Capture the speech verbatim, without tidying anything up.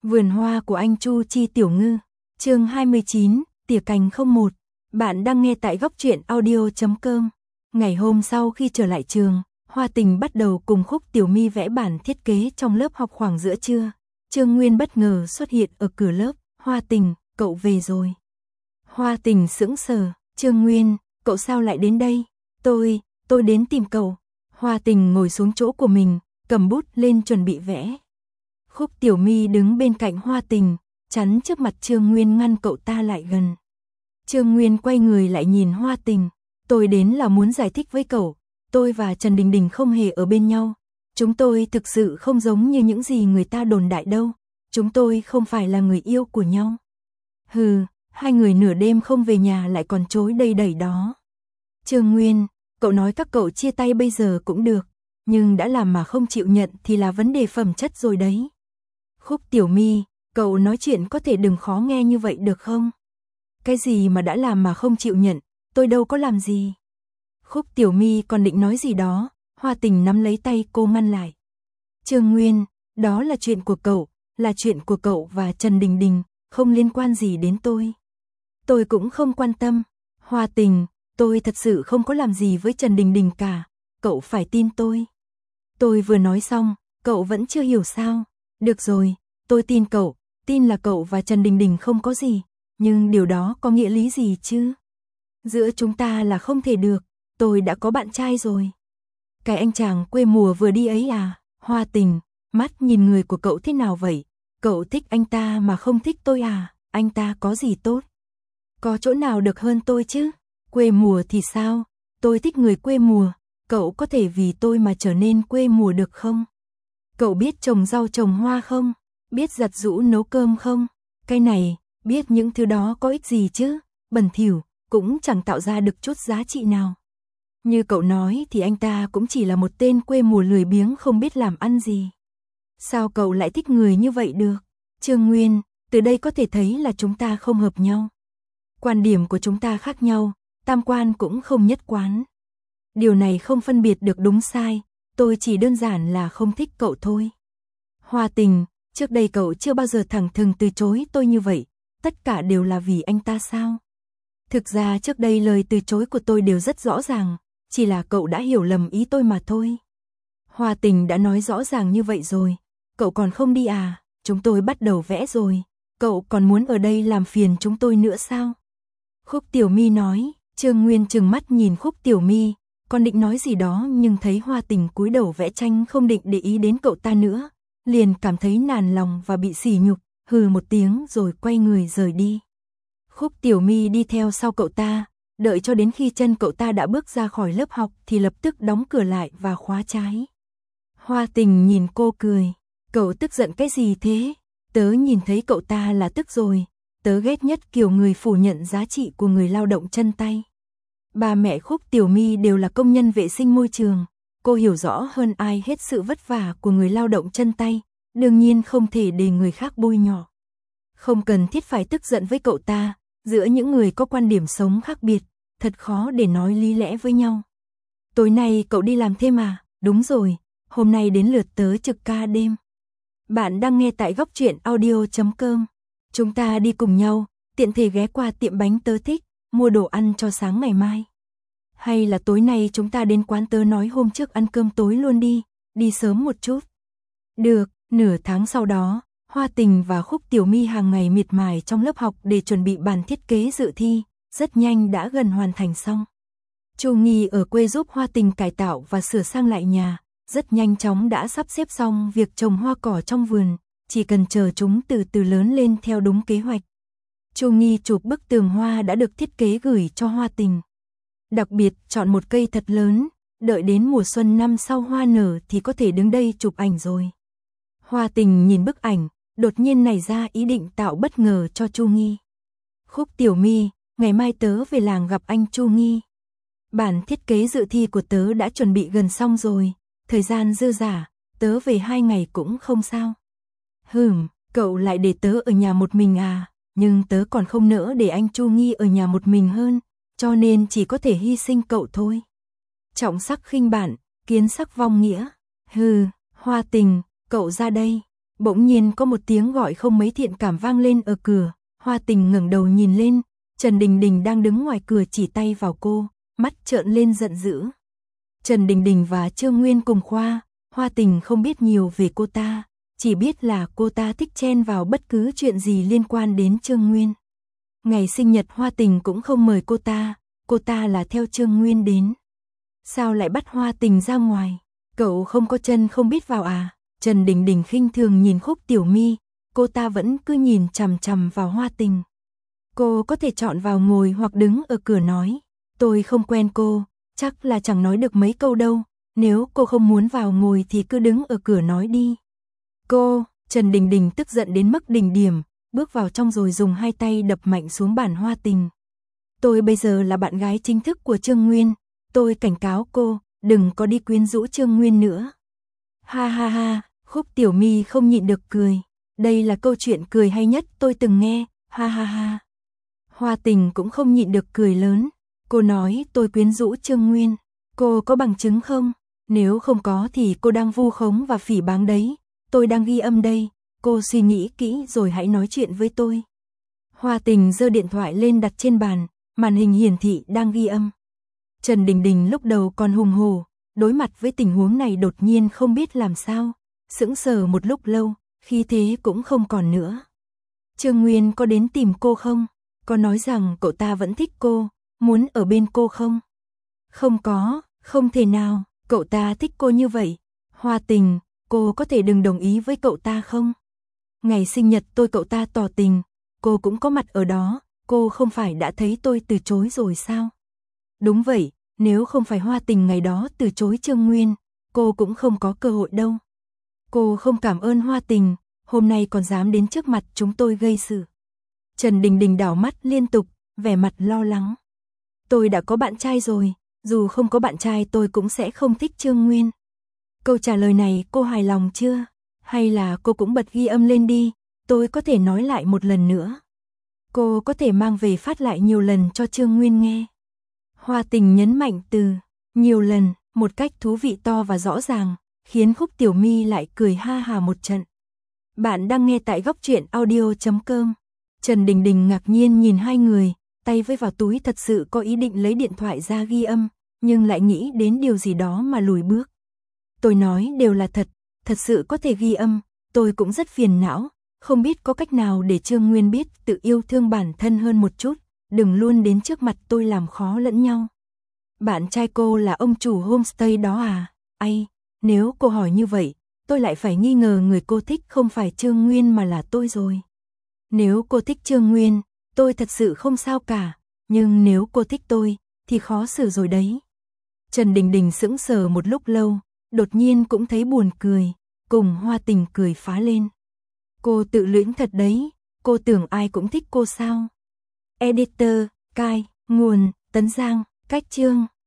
Vườn hoa của anh Chu Chi Tiểu Ngư, chương hai mươi chín, tỉa cành không một. Bạn đang nghe tại góc truyện audio chấm com. Ngày hôm sau khi trở lại trường, Hoa Tình bắt đầu cùng Khúc Tiểu My vẽ bản thiết kế trong lớp học. Khoảng giữa trưa, Trương Nguyên bất ngờ xuất hiện ở cửa lớp. Hoa Tình, cậu về rồi. Hoa Tình sững sờ. Trương Nguyên, cậu sao lại đến đây? Tôi, tôi đến tìm cậu. Hoa Tình ngồi xuống chỗ của mình, cầm bút lên chuẩn bị vẽ. Khúc Tiểu My đứng bên cạnh Hoa Tình, chắn trước mặt Trương Nguyên ngăn cậu ta lại gần. Trương Nguyên quay người lại nhìn Hoa Tình. Tôi đến là muốn giải thích với cậu, tôi và Trần Đình Đình không hề ở bên nhau. Chúng tôi thực sự không giống như những gì người ta đồn đại đâu. Chúng tôi không phải là người yêu của nhau. Hừ, hai người nửa đêm không về nhà lại còn chối đầy đẩy đó. Trương Nguyên, cậu nói các cậu chia tay bây giờ cũng được, nhưng đã làm mà không chịu nhận thì là vấn đề phẩm chất rồi đấy. Khúc Tiểu My, cậu nói chuyện có thể đừng khó nghe như vậy được không? Cái gì mà đã làm mà không chịu nhận, tôi đâu có làm gì. Khúc Tiểu My còn định nói gì đó, Hoa Tình nắm lấy tay cô ngăn lại. Trương Nguyên, đó là chuyện của cậu, là chuyện của cậu và Trần Đình Đình, không liên quan gì đến tôi. Tôi cũng không quan tâm. Hoa Tình, tôi thật sự không có làm gì với Trần Đình Đình cả, cậu phải tin tôi. Tôi vừa nói xong, cậu vẫn chưa hiểu sao? Được rồi, tôi tin cậu, tin là cậu và Trần Đình Đình không có gì, nhưng điều đó có nghĩa lý gì chứ? Giữa chúng ta là không thể được, tôi đã có bạn trai rồi. Cái anh chàng quê mùa vừa đi ấy à? Hoa Tình, mắt nhìn người của cậu thế nào vậy? Cậu thích anh ta mà không thích tôi à? Anh ta có gì tốt? Có chỗ nào được hơn tôi chứ? Quê mùa thì sao? Tôi thích người quê mùa, cậu có thể vì tôi mà trở nên quê mùa được không? Cậu biết trồng rau trồng hoa không? Biết giặt giũ nấu cơm không? Cái này, biết những thứ đó có ích gì chứ? Bẩn thỉu, cũng chẳng tạo ra được chút giá trị nào. Như cậu nói thì anh ta cũng chỉ là một tên quê mùa lười biếng không biết làm ăn gì. Sao cậu lại thích người như vậy được? Trương Nguyên, từ đây có thể thấy là chúng ta không hợp nhau. Quan điểm của chúng ta khác nhau, tam quan cũng không nhất quán. Điều này không phân biệt được đúng sai, tôi chỉ đơn giản là không thích cậu thôi. Hoa Tình, trước đây cậu chưa bao giờ thẳng thừng từ chối tôi như vậy, tất cả đều là vì anh ta sao? Thực ra trước đây lời từ chối của tôi đều rất rõ ràng, chỉ là cậu đã hiểu lầm ý tôi mà thôi. Hoa Tình đã nói rõ ràng như vậy rồi, cậu còn không đi à? Chúng tôi bắt đầu vẽ rồi, cậu còn muốn ở đây làm phiền chúng tôi nữa sao? Khúc Tiểu My nói. Trương Nguyên trừng mắt nhìn Khúc Tiểu My, còn định nói gì đó nhưng thấy Hoa Tình cúi đầu vẽ tranh không định để ý đến cậu ta nữa, liền cảm thấy nản lòng và bị sỉ nhục, hừ một tiếng rồi quay người rời đi. Khúc Tiểu My đi theo sau cậu ta, đợi cho đến khi chân cậu ta đã bước ra khỏi lớp học thì lập tức đóng cửa lại và khóa trái. Hoa Tình nhìn cô cười, cậu tức giận cái gì thế? Tớ nhìn thấy cậu ta là tức rồi. Tớ ghét nhất kiểu người phủ nhận giá trị của người lao động chân tay. Ba mẹ Khúc Tiểu My đều là công nhân vệ sinh môi trường, cô hiểu rõ hơn ai hết sự vất vả của người lao động chân tay, đương nhiên không thể để người khác bôi nhọ. Không cần thiết phải tức giận với cậu ta, giữa những người có quan điểm sống khác biệt, thật khó để nói lý lẽ với nhau. Tối nay cậu đi làm thêm à? Đúng rồi, hôm nay đến lượt tớ trực ca đêm. Bạn đang nghe tại góc truyện audio chấm com. Chúng ta đi cùng nhau, tiện thể ghé qua tiệm bánh tớ thích, mua đồ ăn cho sáng ngày mai. Hay là tối nay chúng ta đến quán tớ nói hôm trước ăn cơm tối luôn đi, đi sớm một chút. Được, nửa tháng sau đó, Hoa Tình và Khúc Tiểu My hàng ngày miệt mài trong lớp học để chuẩn bị bản thiết kế dự thi, rất nhanh đã gần hoàn thành xong. Chu Nghi ở quê giúp Hoa Tình cải tạo và sửa sang lại nhà, rất nhanh chóng đã sắp xếp xong việc trồng hoa cỏ trong vườn. Chỉ cần chờ chúng từ từ lớn lên theo đúng kế hoạch. Chu Nghi chụp bức tường hoa đã được thiết kế gửi cho Hoa Tình. Đặc biệt chọn một cây thật lớn, đợi đến mùa xuân năm sau hoa nở thì có thể đứng đây chụp ảnh rồi. Hoa Tình nhìn bức ảnh, đột nhiên nảy ra ý định tạo bất ngờ cho Chu Nghi. Khúc Tiểu My, ngày mai tớ về làng gặp anh Chu Nghi. Bản thiết kế dự thi của tớ đã chuẩn bị gần xong rồi, thời gian dư dả, tớ về hai ngày cũng không sao. Hừm, cậu lại để tớ ở nhà một mình à, nhưng tớ còn không nỡ để anh Chu Nghi ở nhà một mình hơn, cho nên chỉ có thể hy sinh cậu thôi. Trọng sắc khinh bạn, kiến sắc vong nghĩa. Hừ, Hoa Tình, cậu ra đây. Bỗng nhiên có một tiếng gọi không mấy thiện cảm vang lên ở cửa, Hoa Tình ngẩng đầu nhìn lên, Trần Đình Đình đang đứng ngoài cửa chỉ tay vào cô, mắt trợn lên giận dữ. Trần Đình Đình và Trương Nguyên cùng khoa, Hoa Tình không biết nhiều về cô ta, chỉ biết là cô ta thích chen vào bất cứ chuyện gì liên quan đến Trương Nguyên. Ngày sinh nhật Hoa Tình cũng không mời cô ta, cô ta là theo Trương Nguyên đến. Sao lại bắt Hoa Tình ra ngoài? Cậu không có chân không biết vào à? Trần Đình Đình khinh thường nhìn Khúc Tiểu My, cô ta vẫn cứ nhìn chằm chằm vào Hoa Tình. Cô có thể chọn vào ngồi hoặc đứng ở cửa nói, tôi không quen cô, chắc là chẳng nói được mấy câu đâu, nếu cô không muốn vào ngồi thì cứ đứng ở cửa nói đi. Cô, Trần Đình Đình tức giận đến mức đỉnh điểm, bước vào trong rồi dùng hai tay đập mạnh xuống bàn Hoa Tình. Tôi bây giờ là bạn gái chính thức của Trương Nguyên, tôi cảnh cáo cô, đừng có đi quyến rũ Trương Nguyên nữa. Ha ha ha, Khúc Tiểu My không nhịn được cười, đây là câu chuyện cười hay nhất tôi từng nghe, ha ha ha. Hoa Tình cũng không nhịn được cười lớn, cô nói tôi quyến rũ Trương Nguyên, cô có bằng chứng không? Nếu không có thì cô đang vu khống và phỉ báng đấy, tôi đang ghi âm đây, cô suy nghĩ kỹ rồi hãy nói chuyện với tôi. Hoa Tình giơ điện thoại lên đặt trên bàn, màn hình hiển thị đang ghi âm. Trần Đình Đình lúc đầu còn hùng hổ, đối mặt với tình huống này đột nhiên không biết làm sao, sững sờ một lúc lâu, khí thế cũng không còn nữa. Trương Nguyên có đến tìm cô không? Có nói rằng cậu ta vẫn thích cô, muốn ở bên cô không? Không có, không thể nào, cậu ta thích cô như vậy. Hoa Tình, cô có thể đừng đồng ý với cậu ta không? Ngày sinh nhật tôi cậu ta tỏ tình, cô cũng có mặt ở đó, cô không phải đã thấy tôi từ chối rồi sao? Đúng vậy, nếu không phải Hoa Tình ngày đó từ chối Trương Nguyên, cô cũng không có cơ hội đâu. Cô không cảm ơn Hoa Tình, hôm nay còn dám đến trước mặt chúng tôi gây sự. Trần Đình Đình đảo mắt liên tục, vẻ mặt lo lắng. Tôi đã có bạn trai rồi, dù không có bạn trai tôi cũng sẽ không thích Trương Nguyên. Câu trả lời này cô hài lòng chưa? Hay là cô cũng bật ghi âm lên đi, tôi có thể nói lại một lần nữa. Cô có thể mang về phát lại nhiều lần cho Trương Nguyên nghe. Hoa Tình nhấn mạnh từ nhiều lần, một cách thú vị to và rõ ràng, khiến Khúc Tiểu My lại cười ha hà một trận. Bạn đang nghe tại góc truyện audio chấm com. Trần Đình Đình ngạc nhiên nhìn hai người, tay vây vào túi thật sự có ý định lấy điện thoại ra ghi âm, nhưng lại nghĩ đến điều gì đó mà lùi bước. Tôi nói đều là thật, thật sự có thể ghi âm, tôi cũng rất phiền não, không biết có cách nào để Trương Nguyên biết tự yêu thương bản thân hơn một chút, đừng luôn đến trước mặt tôi làm khó lẫn nhau. Bạn trai cô là ông chủ homestay đó à? Ai, nếu cô hỏi như vậy, tôi lại phải nghi ngờ người cô thích không phải Trương Nguyên mà là tôi rồi. Nếu cô thích Trương Nguyên, tôi thật sự không sao cả, nhưng nếu cô thích tôi, thì khó xử rồi đấy. Trần Đình Đình sững sờ một lúc lâu, đột nhiên cũng thấy buồn cười, cùng Hoa Tình cười phá lên. Cô tự luyến thật đấy, cô tưởng ai cũng thích cô sao? Editor, Cai, nguồn, Tấn Giang, cách chương.